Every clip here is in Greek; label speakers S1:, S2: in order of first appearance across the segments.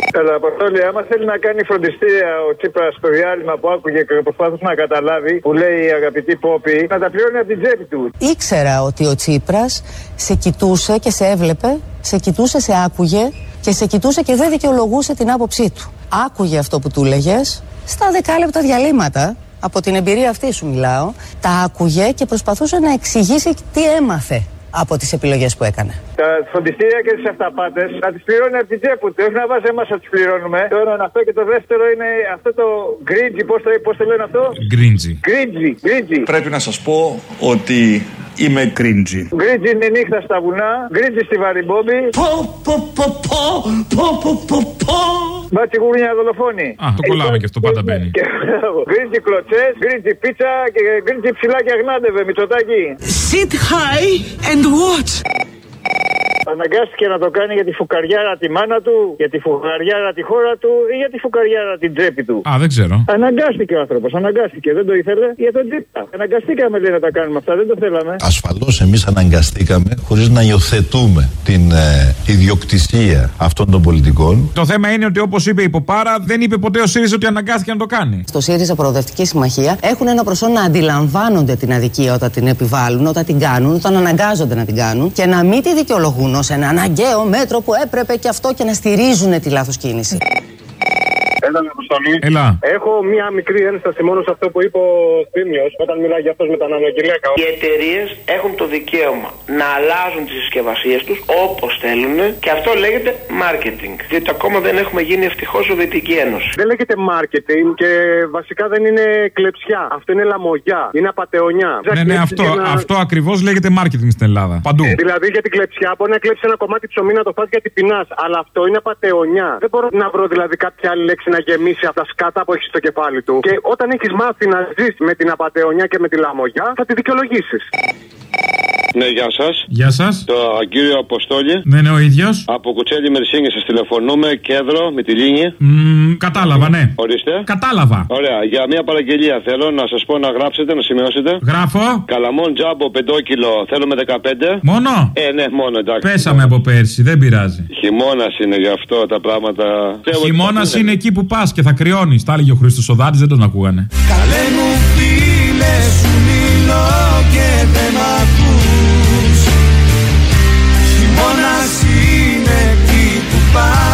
S1: Καλά, Αποστόλη, άμα θέλει να κάνει φροντιστήρια ο Τσίπρας στο διάλειμμα που άκουγε και προσπάθησε να καταλάβει, που λέει η αγαπητή Πόπη, να τα πληρώνει από την τσέπη του. Ήξερα ότι ο Τσίπρας σε κοιτούσε και σε έβλεπε, σε κοιτούσε, σε άκουγε και σε κοιτούσε και δεν δικαιολογούσε την άποψή του. Άκουγε αυτό που του έλεγες στα δεκάλεπτα διαλύματα. Από την εμπειρία αυτή σου μιλάω. Τα άκουγε και προσπαθούσε να εξηγήσει τι έμαθε από τις επιλογές που έκανε. Τα φροντιστήρια και τις αυταπάτες να τις πληρώνει από την τσέπη του. Όχι να βάζει εμάς να τις πληρώνουμε. Το ένα είναι αυτό και το δεύτερο είναι αυτό το γκρίτζι. Πώς το λένε αυτό? Γκρίτζι.
S2: Πρέπει να σας πω ότι είμαι γκρίτζι.
S1: Γκρίτζι είναι νύχτα στα βουνά. Γκρίτζι στη Βαριμπόμπη. Μπάτσι γουρνιά δολοφόνη.
S3: Α, το κολλάμε και αυτό πάντα μπαίνει.
S1: Γκρίτζι κλωτσές, γκρίτζι πίτσα και γκρίτζι ψηλάκια γνάντευε, Μητσοτάκη.
S4: Sit high and watch.
S1: Αναγκάστηκε να το κάνει για τη φουκαριάρα τη μάνα του, για τη φουκαριάρα τη χώρα του ή για τη φουκαριάρα την τσέπη του.
S3: Α, δεν ξέρω.
S1: Αναγκάστηκε ο άνθρωπος, αναγκάστηκε. Δεν το ήθελε για τον Τσίπρα. Αναγκαστήκαμε λέει να τα κάνουμε αυτά, δεν το θέλαμε.
S5: Ασφαλώς εμείς αναγκαστήκαμε χωρίς να υιοθετούμε την ιδιοκτησία αυτών των πολιτικών.
S3: Το θέμα είναι ότι όπως είπε η Ποπάρα, δεν είπε ποτέ ο ΣΥΡΙΖΑ ότι αναγκάστηκε να το κάνει.
S6: Στο ΣΥΡΙΖΑ Προοδευτική Συμμαχία έχουν ένα προσόν να αντιλαμβάνονται την αδικία όταν την επιβάλλουν, όταν την κάνουν, όταν αναγκάζονται να την κάνουν και να μην τη δικαιολογούν ως ένα αναγκαίο μέτρο που έπρεπε και αυτό και να στηρίζουν τη λάθος κίνηση.
S1: Έλα, Αποστολή.
S3: Έλα.
S1: Έχω μία μικρή ένσταση μόνο σε αυτό που είπε ο Θήμιος όταν μιλάει για αυτός με τα νανογυλαίκα.
S7: Οι εταιρείες έχουν το δικαίωμα να αλλάζουν τις συσκευασίες τους όπως θέλουν και αυτό λέγεται marketing. Διότι ακόμα δεν έχουμε γίνει ευτυχώς Σοβιετική Ένωση.
S1: Δεν λέγεται marketing και βασικά δεν είναι κλεψιά. Αυτό είναι λαμογιά. Είναι απατεωνιά.
S3: Ναι, αυτό ακριβώς λέγεται marketing στην Ελλάδα. Παντού.
S1: Δηλαδή για την κλεψιά μπορεί να κλέψει ένα κομμάτι ψωμί να το φας γιατί πεινάς. Αλλά αυτό είναι απατεωνιά. Δεν μπορώ να βρω δηλαδή κάποια άλλη λέξη να γεμίσει από τα σκάτα που έχει στο κεφάλι του. Και όταν έχεις μάθει να ζεις με την απατεωνιά και με τη λαμογιά, θα τη δικαιολογήσεις.
S8: Ναι, γεια σας.
S3: Γεια σας.
S8: Το κύριο Αποστόλη.
S3: Ναι, ο ίδιος.
S8: Από Κουτσέλη Μερσίνη σας τηλεφωνούμε, Κέντρο, με τη Λίνη.
S3: Κατάλαβα, ναι.
S8: Ορίστε.
S3: Κατάλαβα.
S8: Ωραία, για μια παραγγελία θέλω να σας πω να γράψετε, να σημειώσετε.
S3: Γράφω.
S8: Καλαμόν τζάμπο 5 κιλο, θέλουμε 15.
S3: Μόνο?
S8: Ναι, μόνο, εντάξει.
S3: Πέσαμε από πέρσι, δεν πειράζει.
S8: Χειμώνας είναι γι' αυτό τα πράγματα.
S3: Χειμώνας είναι εκεί που πας και θα κρυώνεις. Τα έλεγε ο Χρήστος Σοδάτης, δεν τον ακούγανε.
S4: Καλέ μου φίλε, σου μιλώ και δεν μ' ακούς. Χειμώνας είναι εκεί που πας.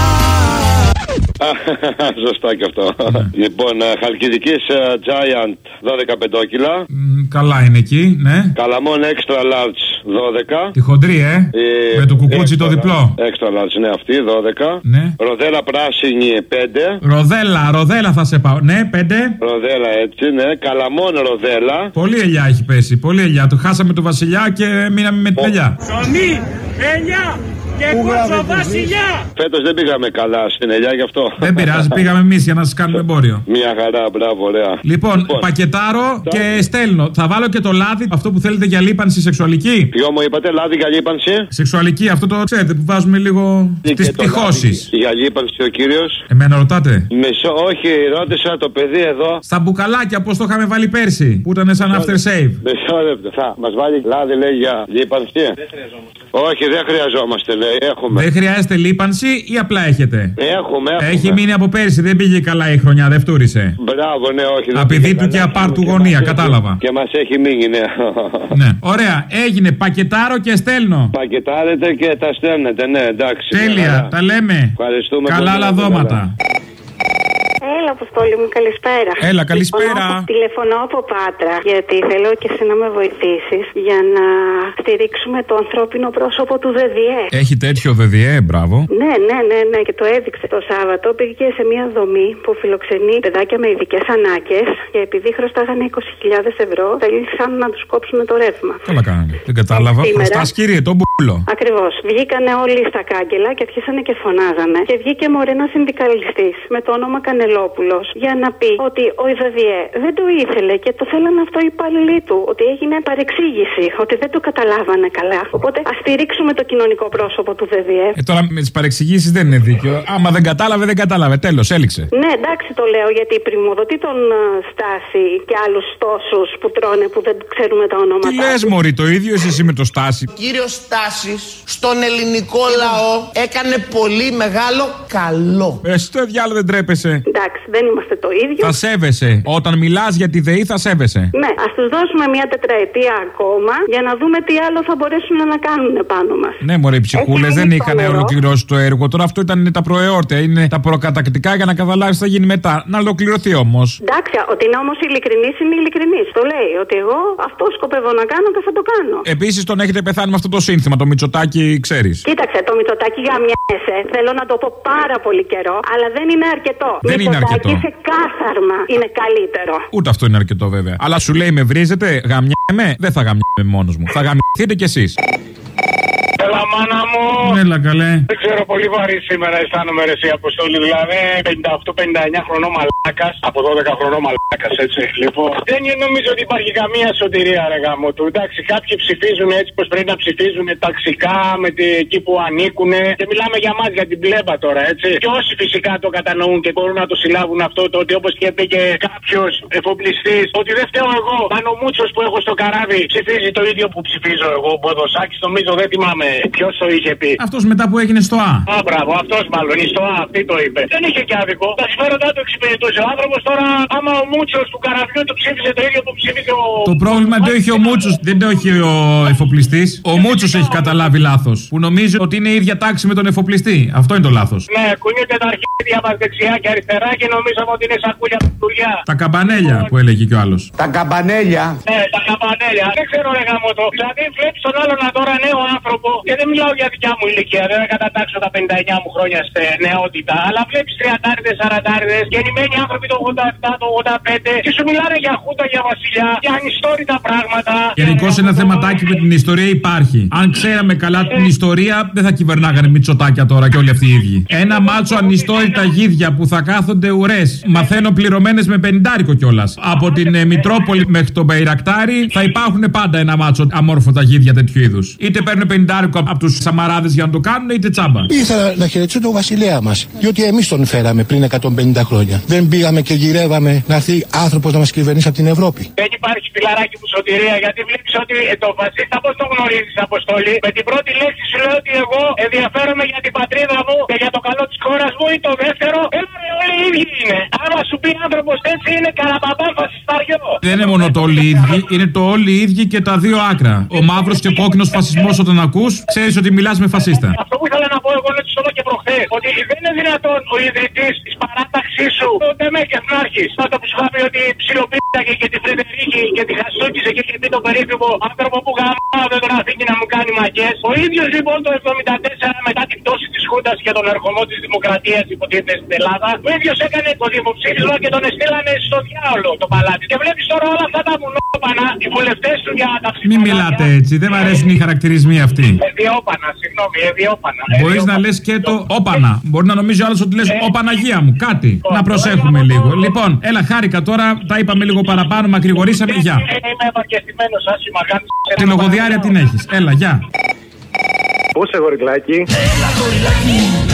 S8: Σωστά και αυτό. Λοιπόν, Χαλκιδικής Giant 12 πεντόκιλα.
S3: Καλά είναι εκεί, ναι.
S8: Καλαμόν Extra Large 12.
S3: Τη χοντρή, με το κουκούτσι το διπλό.
S8: Extra Large, ναι, αυτή 12.
S3: Ναι.
S8: Ροδέλα πράσινη 5.
S3: Ροδέλα θα σε πάω. Ναι, 5.
S8: Ροδέλα έτσι, ναι. Καλαμόν ροδέλα.
S3: Πολύ ελιά έχει πέσει. Πολύ ελιά. Το χάσαμε το Βασιλιά και μείναμε με την ελιά.
S9: Ψωμί, ελιά και κότσο Βασιλιά.
S8: Φέτος δεν πήγαμε καλά στην ελιά γι' αυτό.
S3: Δεν πειράζει, πήγαμε εμείς για να σας κάνουμε εμπόριο.
S8: Μια χαρά, μπράβο, ωραία.
S3: Λοιπόν, πακετάρω και στέλνω. Θα βάλω και το λάδι, αυτό που θέλετε για λίπανση σεξουαλική.
S8: Ποιο μου είπατε, λάδι για λίπανση?
S3: Σεξουαλική, αυτό το ξέρετε που βάζουμε λίγο στις πτυχώσεις.
S8: Για λίπανση ο κύριος.
S3: Εμένα ρωτάτε?
S8: Μισό, όχι, ρώτησα το παιδί εδώ.
S3: Στα μπουκαλάκια, πώς το είχαμε βάλει πέρσι, που ήταν σαν after save.
S8: Μισό λεπτό. Θα μας βάλει λάδι, λέει, για λίπανση.
S9: Δεν χρειαζόμαστε.
S8: Όχι, δεν χρειαζόμαστε, λέει. Έχουμε.
S3: Δεν χρειάζεται λίπανση ή απλά έχετε?
S8: Έχουμε.
S3: Έχει μείνει από πέρσι, δεν πήγε καλά η χρονιά, δεν φτούρισε.
S8: Μπράβο, ναι, όχι.
S3: Απειδή του και απάρτου γωνία, κατάλαβα.
S8: Και μας έχει μείνει, ναι.
S3: Ναι. Ωραία, έγινε. Πακετάρω και στέλνω.
S8: Πακετάρετε και τα στέλνετε, ναι, εντάξει.
S3: Τέλεια, τα λέμε.
S8: Ευχαριστούμε.
S3: Καλά λαδώματα.
S10: Έλα, Αποστόλη μου, καλησπέρα.
S3: Έλα, καλησπέρα.
S10: Τηλεφωνώ από Πάτρα, γιατί θέλω και εσύ να με βοηθήσεις για να στηρίξουμε το ανθρώπινο πρόσωπο του ΔΔΕ.
S3: Έχει τέτοιο ΔΔΕ, μπράβο.
S10: Ναι, και το έδειξε το Σάββατο. Πήγε σε μια δομή που φιλοξενεί παιδάκια με ειδικές ανάγκες και επειδή χρωστάγανε 20.000 ευρώ, θέλησαν να τους κόψουν το ρεύμα.
S3: Καλά κάνανε. Δεν κατάλαβα. Χρωστάς, κύριε, τον μπουλό.
S10: Ακριβώς. Βγήκανε όλοι στα κάγκελα και αρχίσανε και φωνάζανε. Και βγήκε μωρέ ένας συνδικαλιστής με το όνομα Κανελόπουλος Μητσόπουλος για να πει ότι ο ΙΔΔΕ δεν το ήθελε και το θέλανε αυτό οι υπάλληλοι του. Ότι έγινε παρεξήγηση, ότι δεν το καταλάβανε καλά. Οπότε ας στηρίξουμε το κοινωνικό πρόσωπο του ΔΔΕ.
S3: Τώρα με τις παρεξηγήσεις δεν είναι δίκαιο. Άμα δεν κατάλαβε, δεν κατάλαβε. Τέλος, έληξε.
S10: Ναι, εντάξει, το λέω γιατί η πρημοδοτεί τον Στάση και άλλους τόσους που τρώνε που δεν ξέρουμε τα ονόματα.
S3: Τι λες, μωρή, το ίδιο εσύ με το Στάση.
S11: Κύριος Στάσης στον ελληνικό λαό έκανε πολύ μεγάλο καλό.
S3: Εσύ το διάλογο δεν τρέπεσαι.
S10: Εντάξει, δεν είμαστε το ίδιο.
S3: Θα σέβεσαι. Όταν μιλάς για τη ΔΕΗ θα σέβεσαι.
S10: Ναι, ας τους δώσουμε μια τετραετία ακόμα για να δούμε τι άλλο θα μπορέσουν να κάνουν πάνω μας.
S3: Ναι, μωρέ, οι ψυχούλες δεν είχαν ολοκληρώσει το έργο. Τώρα αυτό ήταν τα προεόρτια, είναι τα προκατακτικά για να καταλάβεις τι θα γίνει μετά. Να ολοκληρωθεί όμως.
S10: Εντάξει, ότι είναι όμως ειλικρινής είναι ειλικρινής. Το λέει ότι εγώ αυτό σκοπεύω να κάνω και θα το κάνω.
S3: Επίσης τον έχετε πεθάνει με αυτό το σύνθημα, το Μητσοτάκι, ξέρεις.
S10: Κοίταξε, το Μητσοτάκι γαμιέσαι. Θέλω να το πω πάρα πολύ καιρό, αλλά δεν είναι αρκετό.
S3: Δεν είναι αρκετό.
S10: Σε κάθαρμα είναι καλύτερο.
S3: Ούτε αυτό είναι αρκετό βέβαια. Αλλά σου λέει με βρίζετε, γαμιέμαι, δεν θα γαμιέμαι μόνος μου. Θα γαμιεθείτε κι εσείς.
S12: Έλα, μάνα μου.
S3: Έλα, καλέ.
S12: Δεν ξέρω, πολύ βαρύ σήμερα αισθάνομαι ρε εσύ, Αποστόλη. Δηλαδή 58-59 χρονό μαλάκας, από 12 χρονό μαλάκας, έτσι. Λοιπόν, δεν νομίζω ότι υπάρχει καμία σωτηρία, ρε γάμο του. Εντάξει, κάποιοι ψηφίζουν έτσι πως πρέπει να ψηφίζουν ταξικά με εκεί που ανήκουν. Και μιλάμε για μας, για την πλέμπα τώρα, έτσι. Και όσοι φυσικά το κατανοούν και μπορούν να το συλλάβουν αυτό, το ότι όπως και είπε και κάποιος εφοπλιστής, ότι δεν φταίω εγώ. Αν ο Μούτσος που έχω στο καράβι ψηφίζει το ίδιο που ψηφίζω εγώ, ο Ποδοσάκης, νομίζω δεν θυμάμαι. Ποιος το είχε πει.
S3: Αυτός μετά που έγινε στο Α.
S12: Α, μπράβο, αυτός μάλλον. Η στο Α, τι το είπε. Δεν είχε και άδικο. Τα συμφέροντά του εξυπηρετούσε ο άνθρωπος. Τώρα, άμα ο Μούτσος του καραβιού του ψήφισε το ίδιο που ψήφισε ο.
S3: Το πρόβλημα δεν το έχει ο Μούτσος, δεν το έχει ο εφοπλιστής. Ο Μούτσος έχει καταλάβει λάθος. Που νομίζει ότι είναι η ίδια τάξη με τον εφοπλιστή. Αυτό είναι το λάθος.
S12: Ναι, κουνιούνται τα αρχίδια μας δεξιά και αριστερά και νομίζαμε ότι είναι σακούλια δουλειά.
S3: Τα καμπανέλια που έλεγε κι ο άλλος.
S11: Τα καμπανέλια.
S12: Ναι, τα καμπανέλια. Δεν ξέρω, ρε γαμώτο. Δηλαδή, βλέπεις τον άλλον τώρα νέο άνθρωπο. Και δεν μιλάω για δικιά μου ηλικία, δεν θα κατατάξω τα 59 μου χρόνια σε νεότητα. Αλλά βλέπεις 30-40 γεννημένοι άνθρωποι το 87, το 85 και σου μιλάνε για χούντα, για βασιλιά, για ανιστόρυτα πράγματα.
S3: Γενικώς ένα θεματάκι με την ιστορία υπάρχει. Αν ξέραμε καλά την ιστορία, δεν θα κυβερνάγανε Μητσοτάκια τώρα και όλοι αυτοί οι ίδιοι. Ένα μάτσο ανιστόρυτα γίδια που θα κάθονται ουρές. Μαθαίνω πληρωμένες με 50 κιόλας. Από την Μητρόπολη μέχρι τον Μπεϊρακτάρι θα υπάρχουν πάντα ένα μάτσο αμόρφωτα γίδια τέτοιου είδους. Είτε παίρνουν 50 από τους Σαμαράδες για να το κάνουν, είτε τσάμπα.
S13: Ήθελα να χαιρετήσω τον βασιλέα μας. Διότι εμείς τον φέραμε πριν 150 χρόνια. Δεν πήγαμε και γυρεύαμε να έρθει άνθρωπος να μας κυβερνήσει από την Ευρώπη.
S12: Δεν υπάρχει φιλαράκι μου σωτηρία, γιατί βλέπεις ότι το φασίστα πώς το γνωρίζεις, Αποστόλη. Με την πρώτη λέξη σου λέω ότι εγώ ενδιαφέρομαι για την πατρίδα μου και για το καλό της χώρας μου, ή το δεύτερο, όλοι οι ίδιοι είναι. Άμα σου πει άνθρωπος έτσι είναι καραμπαμπάν φασισταριό.
S3: Δεν είναι μόνο το όλοι οι ίδιοι, είναι το όλοι οι ίδιοι και τα δύο άκρα. Ο μαύρος και ο κόκκινος φασισμός όταν ακούς, ξέρεις ότι μιλάς με φασίστα.
S12: Αυτό που ήθελα να πω εγώ είναι το και προχθές. Ότι δεν είναι δυνατόν ο ιδρυτής της παράταξής σου, ο Ντεμέ και Εθνάρχης, τότε που σου είχα πει ότι ψιλοπίταγε και τη Φρεντερίκη και τη Χασούκησε και είχε πει τον περίφημο άνθρωπο που γαμάω δεν τον αφήνει να μου κάνει μαγιές. Ο ίδιος λοιπόν το 1974 μετά την πτώση της Χούντας και τον ερχομό της Δημοκρατίας υποτίθεται στην Ελλάδα, ο ίδιος έκανε το δημοψήφισμα και τον εστήλανε στο διάολο το παλάτι. Και βλέπεις τώρα όλα αυτά τα μουνόπανα, οι βουλευτές του για τα ψηφοδέλτια.
S3: Μην μιλάτε έτσι, δεν μ' αρέσουν οι χαρακτηρισμοί αυτοί.
S12: Εδιόπανα, συγγνώμη, εδιόπανα.
S3: Μπορείς να λες και το όπανα. Μπορεί να νομίζει ο άλλος ότι λες Ω Παναγία μου, κάτι. Να προσέχουμε λίγο. Λοιπόν, έλα, χάρηκα τώρα, τα είπαμε λίγο παραπάνω, μακρηγορήσαμε. Γεια.
S12: Είμαι ευαρκεστημένος, άσχημα, κάνει.
S3: Τη λογοδιάρεια την έχεις. Έλα, γεια.
S14: Πού είσαι, γοριλάκι?
S4: Έλα, γοριλάκι,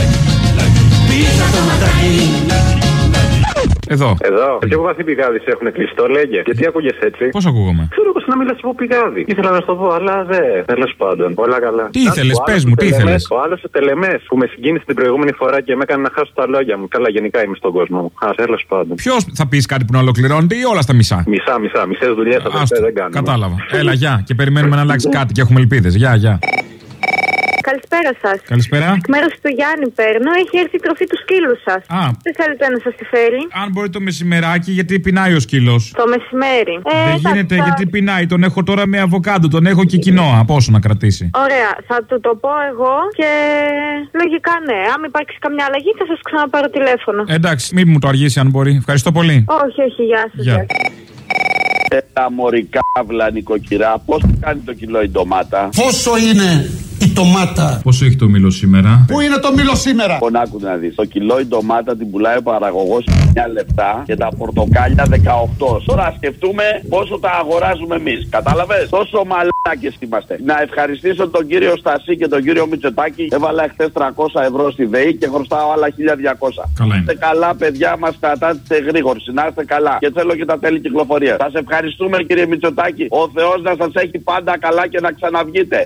S4: πίσα το ματάκι.
S3: Εδώ.
S14: Πιο βαθύ πηγάδι έχουν κλείσει, το λέγε. Γιατί ακούγες έτσι?
S3: Πώς ακούγομαι?
S14: Ξέρω πως να μιλάς από πηγάδι. Ήθελα να σου το πω, αλλά δεν. Τέλος πάντων. Όλα καλά.
S3: Τι ήθελες, πες μου, τι ήθελες?
S14: Ο άλλος ο Τελεμές που με συγκίνησε την προηγούμενη φορά και με έκανε να χάσω τα λόγια μου. Καλά, γενικά είμαι στον κόσμο μου. Τέλος πάντων.
S3: Ποιος θα πεις κάτι που να ολοκληρώνεται ή όλα στα μισά?
S14: Μισά. Μισές δουλειές δεν κάνουμε.
S3: Κατάλαβα. Έλα, γεια. Και περιμένουμε να αλλάξει κάτι και έχουμε ελπίδες. Γεια.
S10: Καλησπέρα σας.
S3: Καλησπέρα.
S10: Εκ μέρους του Γιάννη παίρνω, έχει έρθει η τροφή του σκύλου σας. Δεν θέλετε να σας τη φέρει?
S3: Αν μπορεί το μεσημεράκι, γιατί πεινάει ο σκύλος.
S10: Το μεσημέρι.
S3: Δεν γίνεται, γιατί πεινάει. Τον έχω τώρα με αβοκάντο, τον έχω και κοινόα. Πόσο να κρατήσει?
S10: Ωραία, θα του το πω εγώ και λογικά ναι. Αν υπάρξει καμιά αλλαγή, θα σας ξαναπάρω τηλέφωνο.
S3: Εντάξει, μην μου το αργήσει αν μπορεί. Ευχαριστώ πολύ.
S10: Όχι, γεια σας.
S3: Γεια.
S15: Τα μωρικά βλα νοικοκυρά, πώς κάνει το κιλό η ντομάτα?
S11: Πόσο είναι
S15: η ντομάτα.
S3: Πόσο έχει το μήλο σήμερα?
S15: Πού είναι το μήλο σήμερα?
S16: Λοιπόν, άκου να δεις. Το κιλό η ντομάτα την πουλάει ο παραγωγός 9 λεπτά και τα πορτοκάλια 18. Τώρα σκεφτούμε πόσο τα αγοράζουμε εμείς. Κατάλαβες? Τόσο μαλάκες είμαστε. Να ευχαριστήσω τον κύριο Στασί και τον κύριο Μητσοτάκη. Έβαλα χθες 300 ευρώ στη ΔΕΗ και χρωστάω άλλα 1.200.
S3: Καλά
S16: είστε καλά, παιδιά μας, κατά τη εγρήγορση. Να είστε καλά. Και θέλω και τα τέλη κυκλοφορία. Σας ευχαριστούμε, κύριε Μητσοτάκη. Ο Θεός να σας έχει πάντα καλά και να ξαναβγείτε.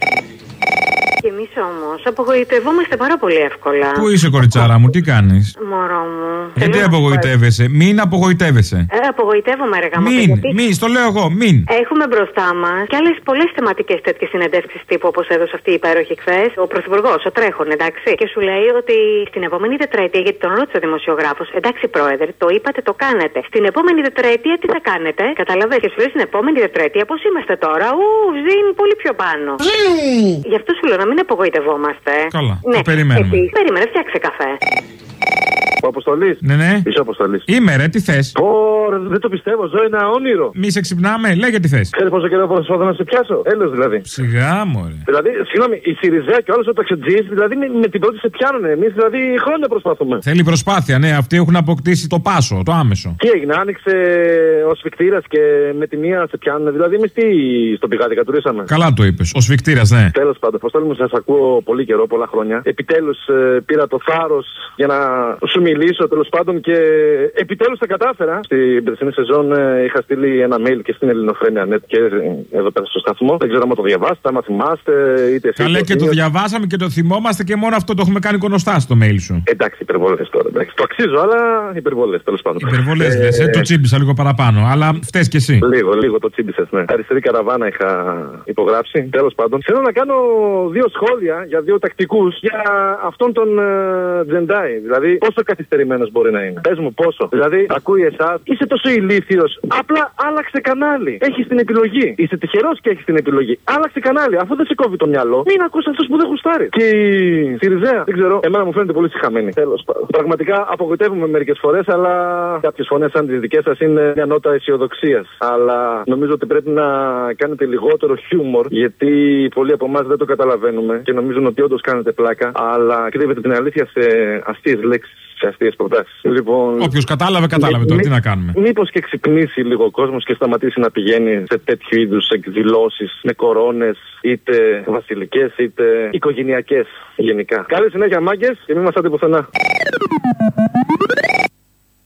S10: Και εμείς όμως απογοητευόμαστε πάρα πολύ εύκολα.
S3: Πού είσαι, κοριτσάρα μου, τι κάνεις?
S10: Μωρό μου.
S3: Γιατί απογοητεύεσαι? Μην απογοητεύεσαι.
S10: Απογοητεύομαι, ρε γάμο.
S3: Μην, στο λέω εγώ, μην.
S10: Έχουμε μπροστά μας και άλλες πολλές θεματικές τέτοιες συνεντεύξεις τύπου όπως έδωσε αυτή η υπέροχη χθες ο πρωθυπουργός, ο Τρέχον, εντάξει. Και σου λέει ότι στην επόμενη τετραετία, γιατί τον ρώτησε ο δημοσιογράφος, εντάξει πρόεδρε, το είπατε, το κάνετε. Στην επόμενη τετραετία τι θα κάνετε? Καταλαβαίνετε. Και σου λέει στην επόμενη τετραετία πώς είμαστε τώρα? Ζήν πολύ πιο πάνω. Γι' αυτό σου λέω να μην απογοητευόμαστε.
S3: Καλά, ναι, το περιμένουμε.
S10: Περίμενε, φτιάξε καφέ.
S14: Ο Αποστολής.
S3: Ναι.
S14: Είσαι Αποστολής.
S3: Είμαι, ρε, τι θες?
S14: Δεν το πιστεύω, ζω ένα όνειρο.
S3: Μη σε ξυπνάμε, λέγε τι θες.
S14: Ξέρεις πόσο καιρό προσπαθώ να σε πιάσω? Έλεος δηλαδή.
S3: Σιγά, μωρέ.
S14: Δηλαδή, συγγνώμη, η Σιριζέα και όλος ο ταξιτζής, δηλαδή με την πρώτη σε πιάνουνε. Εμείς δηλαδή χρόνια προσπαθούμε.
S3: Θέλει προσπάθεια, ναι, αυτοί έχουν αποκτήσει το πάσο, το άμεσο.
S14: Τι έγινε, άνοιξε ο σφικτήρας και με τη μία σε πιάνουνε. Δηλαδή, εμείς τι στον πηγάδι κατουρίσαμε?
S3: Καλά το είπες, ο σφικτήρας, ναι.
S14: Τέλος πάντων, Αποστόλη μου, σας ακούω πολύ καιρό, πολλά χρόνια. Επιτέλους πήρα το θάρρος για να σου μιλήσω, τέλος πάντων, και επιτέλους τα κατάφερα. Στην περσινή σεζόν είχα στείλει ένα mail και στην Ελληνοφρένια.net και εδώ πέρα στο σταθμό. Δεν ξέρω αν το διαβάσετε, άμα θυμάστε, είτε εσείς.
S3: Καλέ, και το διαβάσαμε και το θυμόμαστε και μόνο αυτό το έχουμε κάνει κονοστά στο mail σου.
S14: Εντάξει, υπερβολές τώρα. Εντάξει. Το αξίζω, αλλά υπερβολές, τέλος πάντων.
S3: Υπερβολές λες, το τσίμπησα λίγο παραπάνω, αλλά φταίς κι εσύ.
S14: Λίγο το τσίμπησες, ναι. Αριστερή καραβάνα είχα υπογράψει. Τέλος πάντων. Θέλω να κάνω δύο σχόλια για δύο τακτικούς για αυτόν τον Τζεντάι. Δηλαδή, πόσο καθυστερημένος μπορεί να είναι? Πες μου πόσο. Δηλαδή, ακούει εσάς, είσαι τόσο ηλίθιος. Απλά άλλαξε κανάλι. Έχεις την επιλογή. Είσαι τυχερός και έχεις την επιλογή. Άλλαξε κανάλι. Αφού δεν σε κόβει το μυαλό, μην ακούς αυτούς που δεν γουστάρει. Και η Σιριζέα, δεν ξέρω, εμένα μου φαίνεται πολύ συχαμένη. Τέλος πάντων. Πραγματικά απογοητεύουμε μερικές φορές, αλλά κάποιες φωνές σαν τις δικές σας είναι μια νότα αισιοδοξίας. Αλλά νομίζω ότι πρέπει να κάνετε λιγότερο χιούμορ, γιατί πολλοί από εμάς δεν το καταλαβαίνουμε και νομίζουν ότι όντως κάνετε πλάκα, αλλά κρύβετε την αλήθεια σε αστείες λέξεις. Σε αστείες προτάσεις. Λοιπόν,
S3: όποιος κατάλαβε τώρα, τι να κάνουμε.
S14: Μήπως και ξυπνήσει λίγο ο κόσμος και σταματήσει να πηγαίνει σε τέτοιου είδους εκδηλώσεις με κορώνες, είτε βασιλικές είτε οικογενειακές γενικά. Καλή συνέχεια, μάγκες, και μην μας άτε πουθενά.